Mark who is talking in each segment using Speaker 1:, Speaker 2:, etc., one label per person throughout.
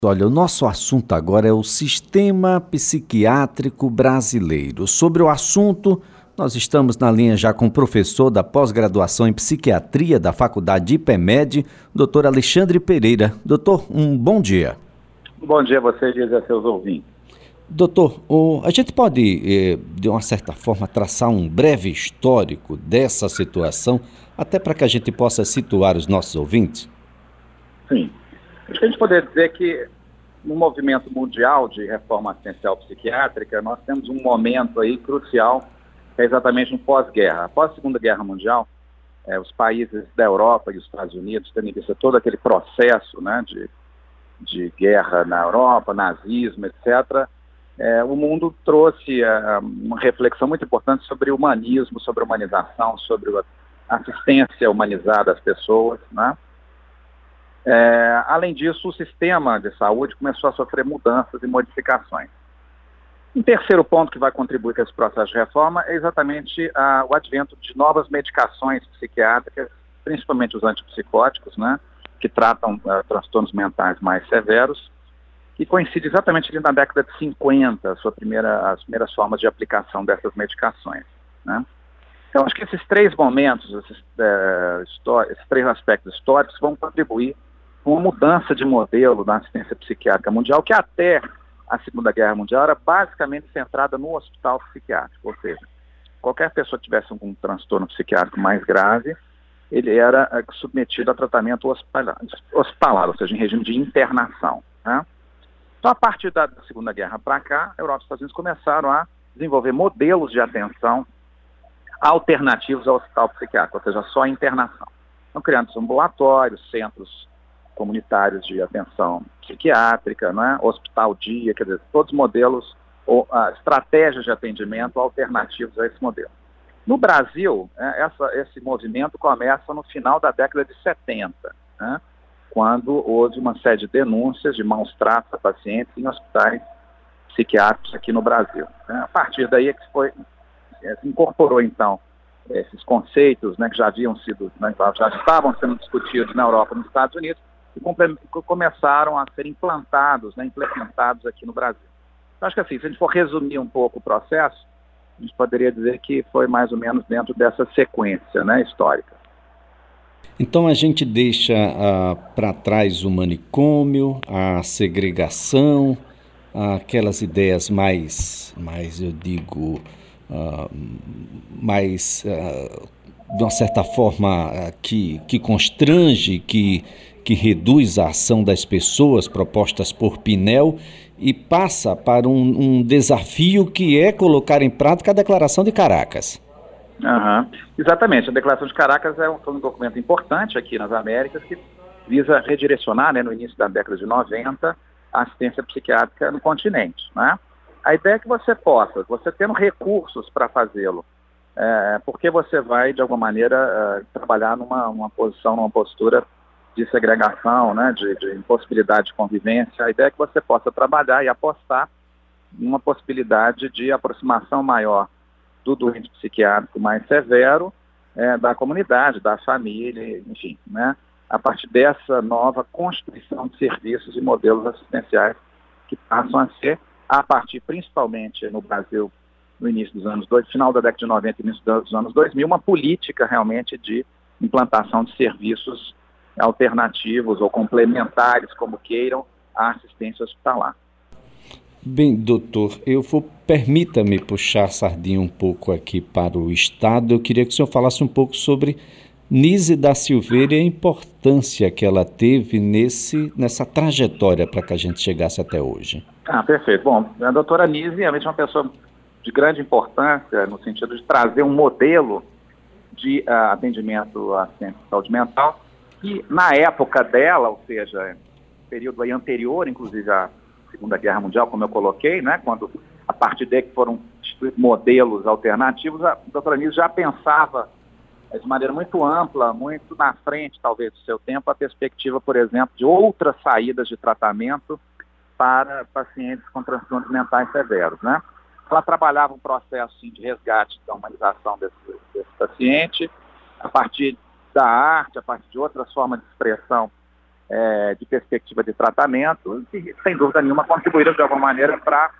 Speaker 1: Olha, o nosso assunto agora é o Sistema Psiquiátrico Brasileiro. Sobre o assunto, nós estamos na linha já com o professor da pós-graduação em Psiquiatria da Faculdade IPEMED, doutor Alexandre Pereira. Doutor, um bom dia.
Speaker 2: Bom dia a você e a seus ouvintes.
Speaker 1: Doutor, a gente pode, de uma certa forma, traçar um breve histórico dessa situação, até para que a gente possa situar os nossos ouvintes?
Speaker 2: Sim. Acho que a gente poderia dizer que no movimento mundial de reforma assistencial psiquiátrica, nós temos um momento aí crucial, que é exatamente no pós-guerra. Após a Segunda Guerra Mundial, os países da Europa e os Estados Unidos, tendo em vista todo aquele processo, né, de guerra na Europa, nazismo, etc., o mundo trouxe uma reflexão muito importante sobre o humanismo, sobre a humanização, sobre a assistência humanizada às pessoas, né? Além disso, o sistema de saúde começou a sofrer mudanças e modificações. Um terceiro ponto que vai contribuir com esse processo de reforma é exatamente o advento de novas medicações psiquiátricas, principalmente os antipsicóticos, né, que tratam transtornos mentais mais severos, que coincide exatamente ali na década de 50, as primeiras formas de aplicação dessas medicações, né? Então, acho que esses três momentos, esses três aspectos históricos vão contribuir com uma mudança de modelo da assistência psiquiátrica mundial, que até a Segunda Guerra Mundial era basicamente centrada no hospital psiquiátrico, ou seja, qualquer pessoa que tivesse um transtorno psiquiátrico mais grave, ele era submetido a tratamento hospitalar, ou seja, em regime de internação, né? Então, a partir da Segunda Guerra para cá, a Europa e os Estados Unidos começaram a desenvolver modelos de atenção alternativos ao hospital psiquiátrico, ou seja, só a internação. Então, criando ambulatórios, centros comunitários de atenção psiquiátrica, né, hospital-dia, quer dizer, todos modelos ou estratégias de atendimento alternativos a esse modelo. No Brasil, esse movimento começa no final da década de 70, né, quando houve uma série de denúncias de maus tratos a pacientes em hospitais psiquiátricos aqui no Brasil, né. A partir daí é que se incorporou, então, esses conceitos, né, que já haviam sido, né, já estavam sendo discutidos na Europa e nos Estados Unidos, e começaram a ser implantados aqui no Brasil. Então, acho que assim, se a gente for resumir um pouco o processo, a gente poderia dizer que foi mais ou menos dentro dessa sequência, né, histórica.
Speaker 1: Então a gente deixa para trás o manicômio, a segregação, aquelas ideias mais eu digo, mais, de uma certa forma, que constrange, que reduz a ação das pessoas propostas por Pinel e passa para um desafio que é colocar em prática a Declaração de Caracas.
Speaker 2: Uhum. Exatamente, a Declaração de Caracas foi um documento importante aqui nas Américas que visa redirecionar, né, no início da década de 90, a assistência psiquiátrica no continente, né? A ideia é que você tendo recursos para fazê-lo, porque você vai, de alguma maneira, trabalhar numa postura de segregação, né, de impossibilidade de convivência. A ideia é que você possa trabalhar e apostar numa possibilidade de aproximação maior do doente psiquiátrico mais severo, da comunidade, da família, enfim, né, a partir dessa nova constituição de serviços e modelos assistenciais que passam a ser, a partir principalmente no Brasil, no início dos anos 2000, final da década de 90 e início dos anos 2000, uma política realmente de implantação de serviços alternativos ou complementares, como queiram, à assistência hospitalar.
Speaker 1: Bem, doutor, permita-me puxar a sardinha um pouco aqui para o Estado. Eu queria que o senhor falasse um pouco sobre Nise da Silveira e a importância que ela teve nessa trajetória para que a gente chegasse até hoje.
Speaker 2: Perfeito. Bom, a doutora Nise realmente é uma pessoa de grande importância no sentido de trazer um modelo de atendimento à assistência de saúde mental que, na época dela, ou seja, período aí anterior, inclusive, à Segunda Guerra Mundial, como eu coloquei, né, quando, a partir daí que foram instituídos modelos alternativos, a doutora Nise já pensava de maneira muito ampla, muito na frente, talvez, do seu tempo, a perspectiva, por exemplo, de outras saídas de tratamento para pacientes com transtornos mentais severos, né? Ela trabalhava um processo de resgate da humanização desse paciente, a partir da arte, a partir de outras formas de expressão de perspectiva de tratamento, e sem dúvida nenhuma contribuíram de alguma maneira para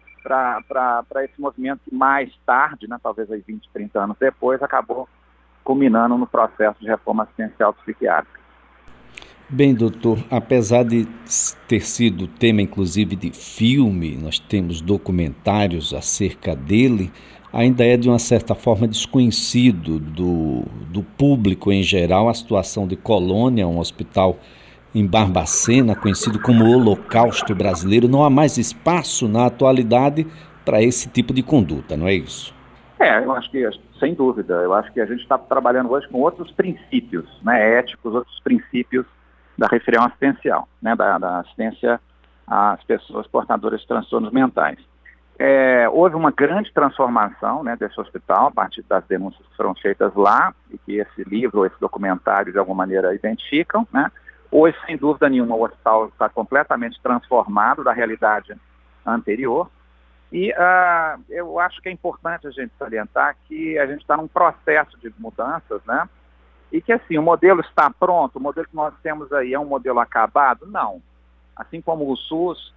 Speaker 2: esse movimento que mais tarde, né, talvez aí 20, 30 anos depois, acabou culminando no processo de reforma assistencial psiquiátrica.
Speaker 1: Bem, doutor, apesar de ter sido tema inclusive de filme, nós temos documentários acerca dele, ainda é de uma certa forma desconhecido do público em geral a situação de Colônia, um hospital em Barbacena, conhecido como Holocausto Brasileiro. Não há mais espaço na atualidade para esse tipo de conduta, não é isso?
Speaker 2: Eu acho que, sem dúvida, eu acho que a gente está trabalhando hoje com outros princípios, né, éticos, outros princípios da referição assistencial, né, da assistência às pessoas portadoras de transtornos mentais. Houve uma grande transformação, né, desse hospital a partir das denúncias que foram feitas lá e que esse livro, esse documentário de alguma maneira identificam, né. Hoje, sem dúvida nenhuma, o hospital está completamente transformado da realidade anterior e eu acho que é importante a gente salientar que a gente está num processo de mudanças, né, e que assim, o modelo está pronto, o modelo que nós temos aí é um modelo acabado? Não. Assim como o SUS,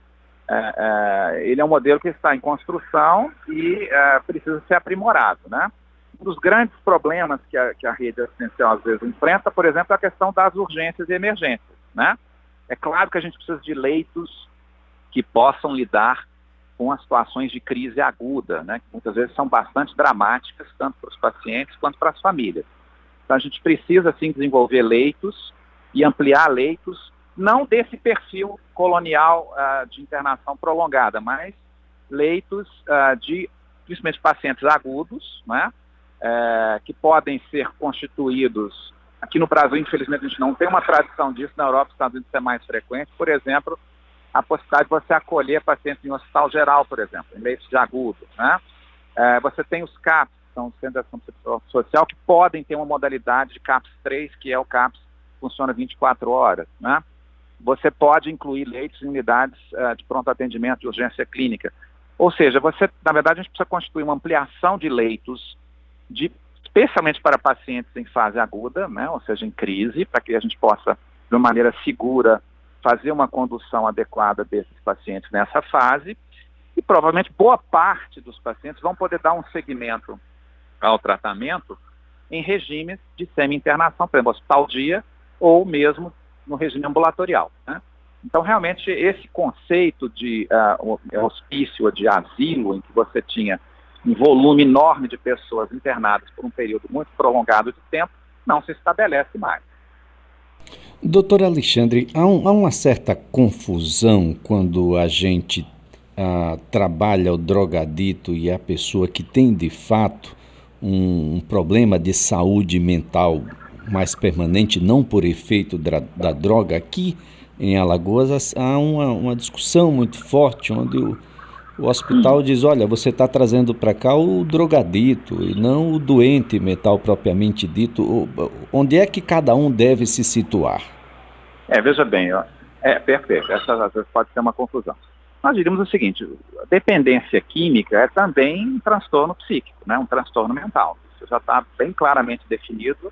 Speaker 2: ele é um modelo que está em construção e precisa ser aprimorado, né? Um dos grandes problemas que a rede assistencial às vezes enfrenta, por exemplo, é a questão das urgências e emergências, né? É claro que a gente precisa de leitos que possam lidar com as situações de crise aguda, né? Que muitas vezes são bastante dramáticas, tanto para os pacientes quanto para as famílias. Então a gente precisa, sim, desenvolver leitos e ampliar leitos, não desse perfil colonial de internação prolongada, mas leitos principalmente pacientes agudos, né, que podem ser constituídos. Aqui no Brasil, infelizmente, a gente não tem uma tradição disso, na Europa e nos Estados Unidos é mais frequente, por exemplo, a possibilidade de você acolher pacientes em um hospital geral, por exemplo, em leitos de agudo, né. Você tem os CAPS, que são os Centros de Ação Social, que podem ter uma modalidade de CAPS 3, que é o CAPS que funciona 24 horas, né. Você pode incluir leitos em unidades de pronto atendimento de urgência clínica. Ou seja, na verdade, a gente precisa constituir uma ampliação de leitos, especialmente para pacientes em fase aguda, né, ou seja, em crise, para que a gente possa, de uma maneira segura, fazer uma condução adequada desses pacientes nessa fase. E provavelmente boa parte dos pacientes vão poder dar um segmento ao tratamento em regimes de semi-internação, por exemplo, hospital-dia ou mesmo no regime ambulatorial, né? Então, realmente, esse conceito de hospício ou de asilo, em que você tinha um volume enorme de pessoas internadas por um período muito prolongado de tempo, não se estabelece mais.
Speaker 1: Doutor Alexandre, há uma certa confusão quando a gente trabalha o drogadito e a pessoa que tem, de fato, um problema de saúde mental mais permanente, não por efeito da droga. Aqui em Alagoas há uma discussão muito forte, onde o hospital diz, olha, você está trazendo para cá o drogadito e não o doente mental propriamente dito. Onde é que cada um deve se situar?
Speaker 2: Veja bem, perfeito, essa às vezes pode ser uma confusão. Nós diríamos o seguinte, a dependência química é também um transtorno psíquico, né, um transtorno mental. Isso já está bem claramente definido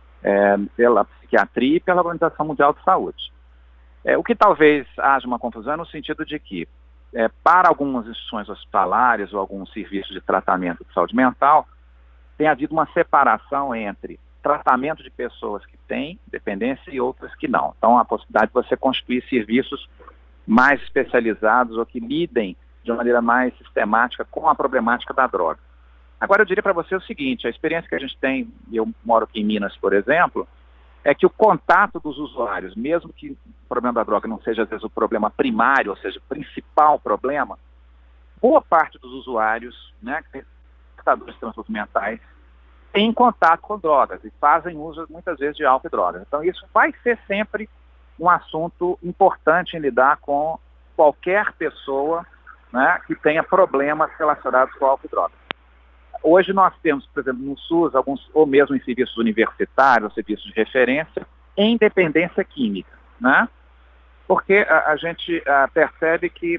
Speaker 2: pela psiquiatria e pela Organização Mundial de Saúde. O que talvez haja uma confusão é no sentido de que, para algumas instituições hospitalares ou alguns serviços de tratamento de saúde mental, tem havido uma separação entre tratamento de pessoas que têm dependência e outras que não. Então, a possibilidade de você constituir serviços mais especializados ou que lidem de uma maneira mais sistemática com a problemática da droga. Agora, eu diria para você o seguinte, a experiência que a gente tem, eu moro aqui em Minas, por exemplo, é que o contato dos usuários, mesmo que o problema da droga não seja, às vezes, o problema primário, ou seja, o principal problema, boa parte dos usuários, né, que têm portadores de transtornos mentais, têm contato com drogas e fazem uso, muitas vezes, de álcool e drogas. Então, isso vai ser sempre um assunto importante em lidar com qualquer pessoa, né, que tenha problemas relacionados com álcool e drogas. Hoje nós temos, por exemplo, no SUS, alguns, ou mesmo em serviços universitários, ou serviços de referência, em dependência química, né? Porque a gente percebe que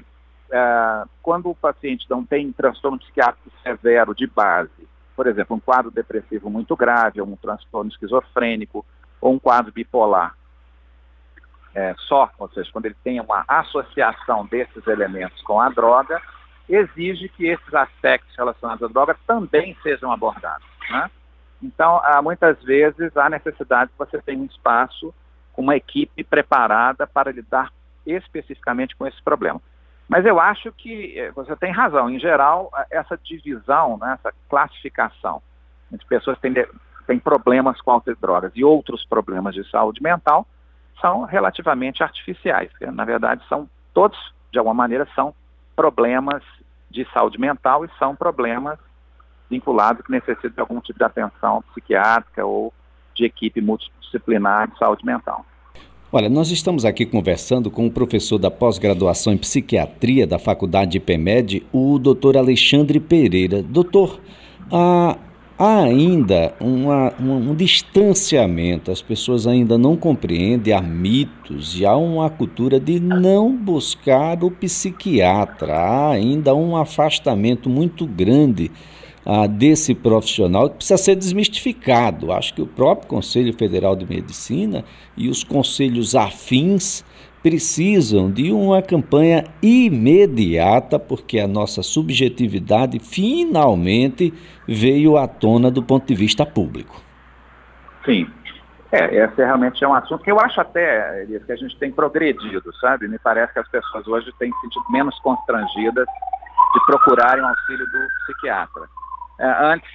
Speaker 2: quando o paciente não tem transtorno psiquiátrico severo de base, por exemplo, um quadro depressivo muito grave, ou um transtorno esquizofrênico, ou um quadro bipolar, só, ou seja, quando ele tem uma associação desses elementos com a droga, exige que esses aspectos relacionados à droga também sejam abordados, né? Então, muitas vezes, há necessidade que você tenha um espaço com uma equipe preparada para lidar especificamente com esse problema. Mas eu acho que você tem razão. Em geral, essa divisão, né, essa classificação entre pessoas que têm problemas com álcool e drogas e outros problemas de saúde mental são relativamente artificiais. Na verdade, todos, de alguma maneira, são problemas de saúde mental e são problemas vinculados que necessitam de algum tipo de atenção psiquiátrica ou de equipe multidisciplinar de saúde mental.
Speaker 1: Olha, nós estamos aqui conversando com o professor da pós-graduação em psiquiatria da Faculdade IPMED, o Dr. Alexandre Pereira. Doutor, há ainda um distanciamento, as pessoas ainda não compreendem, há mitos e há uma cultura de não buscar o psiquiatra, há ainda um afastamento muito grande desse profissional que precisa ser desmistificado. Acho que o próprio Conselho Federal de Medicina e os conselhos afins precisam de uma campanha imediata, porque a nossa subjetividade finalmente veio à tona do ponto de vista público.
Speaker 2: Sim, esse realmente é um assunto que eu acho até, Elias, que a gente tem progredido, sabe? Me parece que as pessoas hoje têm se sentido menos constrangidas de procurarem o auxílio do psiquiatra. Antes,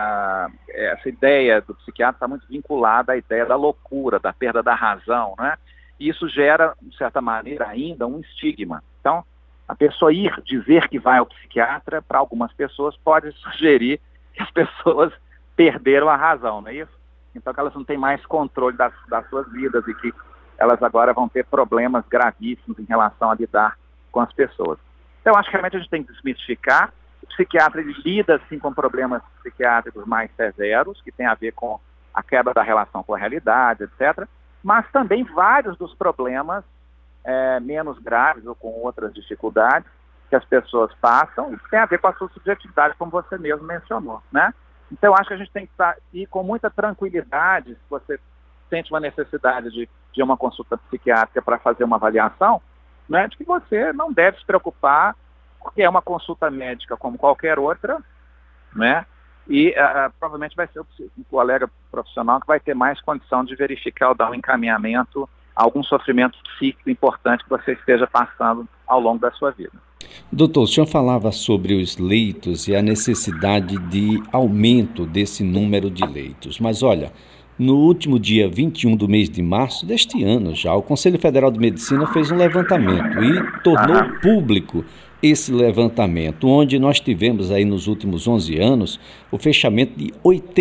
Speaker 2: essa ideia do psiquiatra está muito vinculada à ideia da loucura, da perda da razão, né? E isso gera, de certa maneira, ainda um estigma. Então, a pessoa dizer que vai ao psiquiatra, para algumas pessoas, pode sugerir que as pessoas perderam a razão, não é isso? Então, que elas não têm mais controle das suas vidas e que elas agora vão ter problemas gravíssimos em relação a lidar com as pessoas. Então, acho que realmente a gente tem que desmistificar. O psiquiatra lida, sim, com problemas psiquiátricos mais severos, que tem a ver com a quebra da relação com a realidade, etc., mas também vários dos problemas menos graves ou com outras dificuldades que as pessoas passam e que tem a ver com a sua subjetividade, como você mesmo mencionou, né? Então, acho que a gente tem que ir com muita tranquilidade, se você sente uma necessidade de uma consulta psiquiátrica para fazer uma avaliação, né, de que você não deve se preocupar, porque é uma consulta médica como qualquer outra, né? E provavelmente vai ser um colega profissional que vai ter mais condição de verificar ou dar um encaminhamento a algum sofrimento psíquico importante que você esteja passando ao longo da sua vida.
Speaker 1: Doutor, o senhor falava sobre os leitos e a necessidade de aumento desse número de leitos, mas olha, no último dia 21 do mês de março deste ano já, o Conselho Federal de Medicina fez um levantamento e tornou público esse levantamento, onde nós tivemos aí nos últimos 11 anos o fechamento de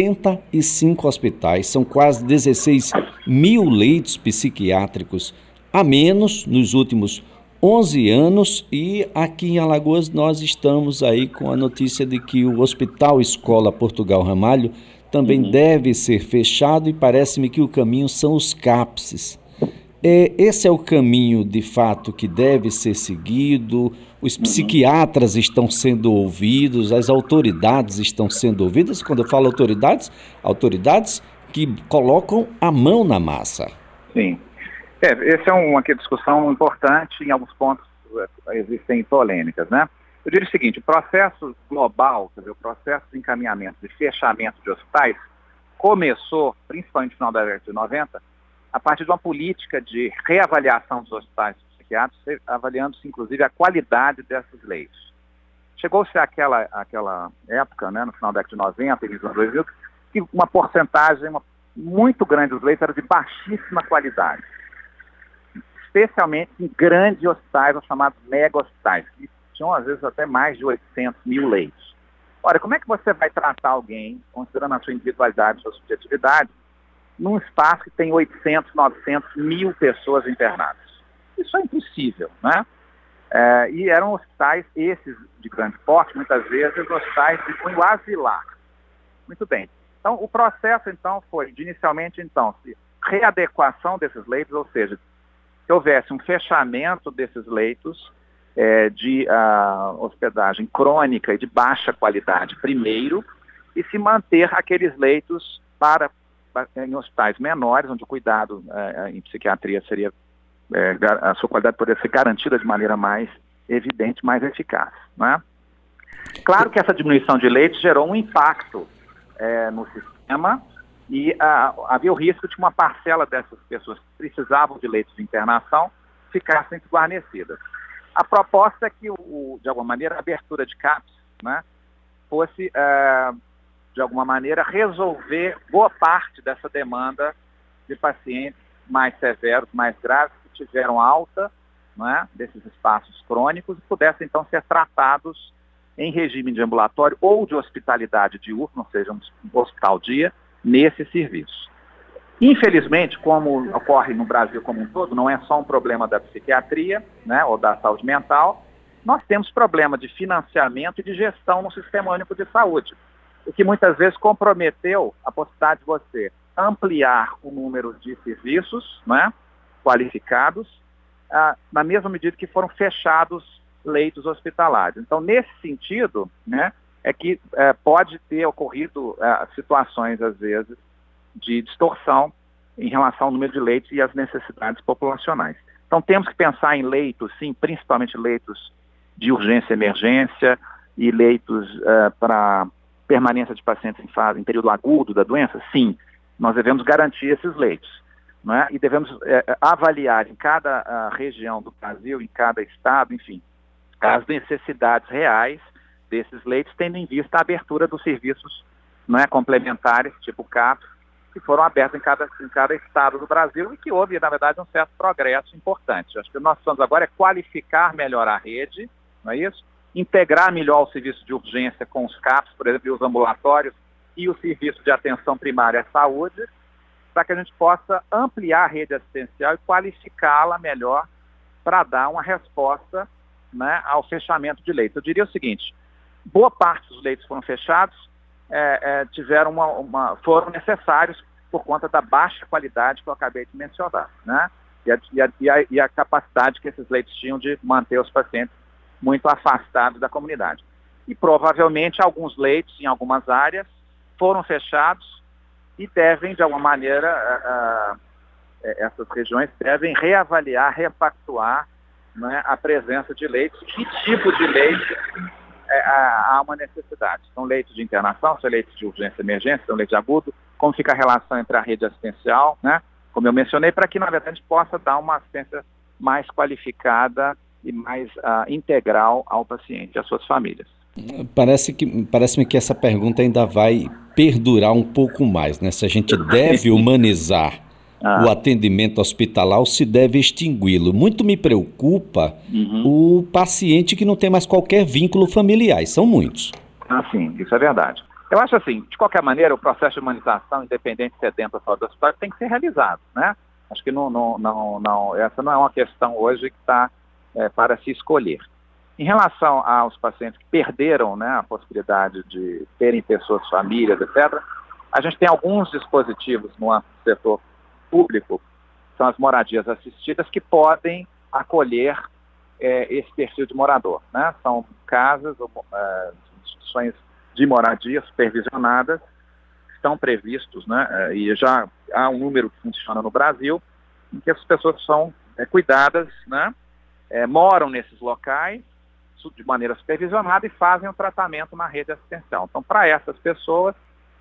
Speaker 1: 85 hospitais, são quase 16 mil leitos psiquiátricos a menos nos últimos 11 anos, e aqui em Alagoas nós estamos aí com a notícia de que o Hospital Escola Portugal Ramalho também deve ser fechado, e parece-me que o caminho são os CAPSs. Esse é o caminho, de fato, que deve ser seguido. Os psiquiatras estão sendo ouvidos, as autoridades estão sendo ouvidas. Quando eu falo autoridades que colocam a mão na massa.
Speaker 2: Sim. Essa é uma discussão importante. Em alguns pontos existem polêmicas, né? Eu diria o seguinte: o processo global, quer dizer, o processo de encaminhamento, de fechamento de hospitais, começou, principalmente no final da década de 90, a partir de uma política de reavaliação dos hospitais psiquiátricos, avaliando-se, inclusive, a qualidade desses leitos. Chegou-se àquela época, né, no final da década de 90, início dos anos 2000, que uma porcentagem muito grande dos leitos era de baixíssima qualidade, especialmente em grandes hospitais, os chamados mega hospitais, que tinham, às vezes, até mais de 800 mil leitos. Ora, como é que você vai tratar alguém, considerando a sua individualidade, a sua subjetividade, num espaço que tem 800, 900 mil pessoas internadas? Isso é impossível, né? E eram hospitais, esses de grande porte, muitas vezes, hospitais de cunho asilar. Muito bem. Então, o processo, então, foi, inicialmente, então, readequação desses leitos, ou seja, que houvesse um fechamento desses leitos de hospedagem crônica e de baixa qualidade primeiro, e se manter aqueles leitos em hospitais menores, onde o cuidado em psiquiatria seria a sua qualidade poder ser garantida de maneira mais evidente, mais eficaz, né? Claro que essa diminuição de leitos gerou um impacto no sistema e havia o risco de uma parcela dessas pessoas que precisavam de leitos de internação ficassem desguarnecidas. A proposta é que, de alguma maneira, a abertura de CAPs, né, fosse, de alguma maneira, resolver boa parte dessa demanda de pacientes mais severos, mais graves, que tiveram alta, né, desses espaços crônicos e pudessem, então, ser tratados em regime de ambulatório ou de hospitalidade diurna, ou seja, um hospital-dia, nesse serviço. Infelizmente, como ocorre no Brasil como um todo, não é só um problema da psiquiatria, né, ou da saúde mental, nós temos problema de financiamento e de gestão no Sistema Único de Saúde, o que muitas vezes comprometeu a possibilidade de você ampliar o número de serviços, né, qualificados, na mesma medida que foram fechados leitos hospitalares. Então, nesse sentido, né, é que pode ter ocorrido situações, às vezes, de distorção em relação ao número de leitos e às necessidades populacionais. Então, temos que pensar em leitos, sim, principalmente leitos de urgência e emergência e leitos para permanência de pacientes em período agudo da doença, sim, nós devemos garantir esses leitos, né? E devemos avaliar em cada região do Brasil, em cada estado, enfim, as necessidades reais desses leitos, tendo em vista a abertura dos serviços, né, complementares, tipo CAP, que foram abertos em cada estado do Brasil e que houve, na verdade, um certo progresso importante. Acho que o que nós precisamos agora é qualificar melhor a rede, não é isso? Integrar melhor o serviço de urgência com os CAPs, por exemplo, e os ambulatórios e o serviço de atenção primária à saúde, para que a gente possa ampliar a rede assistencial e qualificá-la melhor para dar uma resposta, né, ao fechamento de leitos. Eu diria o seguinte: boa parte dos leitos foram fechados, foram necessários por conta da baixa qualidade que eu acabei de mencionar, né? E a capacidade que esses leitos tinham de manter os pacientes muito afastados da comunidade. E provavelmente alguns leitos em algumas áreas foram fechados e devem, de alguma maneira, essas regiões devem reavaliar, repactuar, né, a presença de leitos, que tipo de leito há uma necessidade. São leitos de internação, são leitos de urgência e emergência, são leitos de agudo, como fica a relação entre a rede assistencial, né, como eu mencionei, para que, na verdade, a gente possa dar uma assistência mais qualificada e mais integral ao paciente e às suas famílias.
Speaker 1: Parece-me que essa pergunta ainda vai perdurar um pouco mais, né? Se a gente deve humanizar o atendimento hospitalar ou se deve extingui-lo. Muito me preocupa o paciente que não tem mais qualquer vínculo familiar, e são muitos.
Speaker 2: Sim, isso é verdade. Eu acho assim, de qualquer maneira, o processo de humanização, independente se é dentro ou fora do hospital, tem que ser realizado, né? Acho que essa não é uma questão hoje que está para se escolher. Em relação aos pacientes que perderam, né, a possibilidade de terem pessoas, famílias, etc., a gente tem alguns dispositivos no setor público, são as moradias assistidas, que podem acolher esse perfil de morador, né? São casas, instituições de moradia supervisionadas, que estão previstos, né, e já há um número que funciona no Brasil, em que as pessoas são cuidadas, né, moram nesses locais de maneira supervisionada e fazem o tratamento na rede assistencial. Então, para essas pessoas,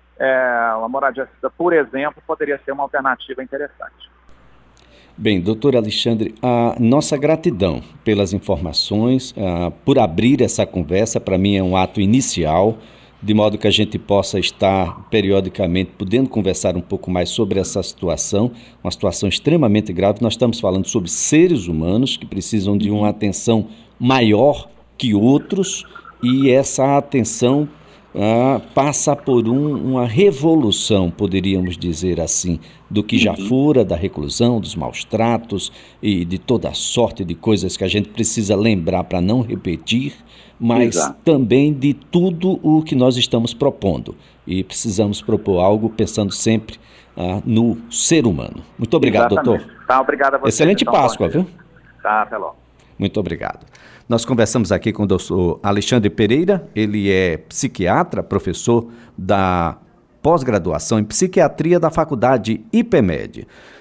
Speaker 2: a moradia assistida, por exemplo, poderia ser uma alternativa interessante.
Speaker 1: Bem, doutor Alexandre, a nossa gratidão pelas informações, por abrir essa conversa, para mim é um ato inicial, de modo que a gente possa estar periodicamente podendo conversar um pouco mais sobre essa situação, uma situação extremamente grave. Nós estamos falando sobre seres humanos que precisam de uma atenção maior que outros, e essa atenção passa por uma revolução, poderíamos dizer assim, do que já fora da reclusão, dos maus tratos e de toda sorte de coisas que a gente precisa lembrar para não repetir, mas também de tudo o que nós estamos propondo. E precisamos propor algo pensando sempre no ser humano. Muito obrigado, doutor.
Speaker 2: Tá, obrigado a você.
Speaker 1: Excelente Páscoa, viu?
Speaker 2: Tá, até logo.
Speaker 1: Muito obrigado. Nós conversamos aqui com o doutor Alexandre Pereira, ele é psiquiatra, professor da pós-graduação em psiquiatria da Faculdade IPMED.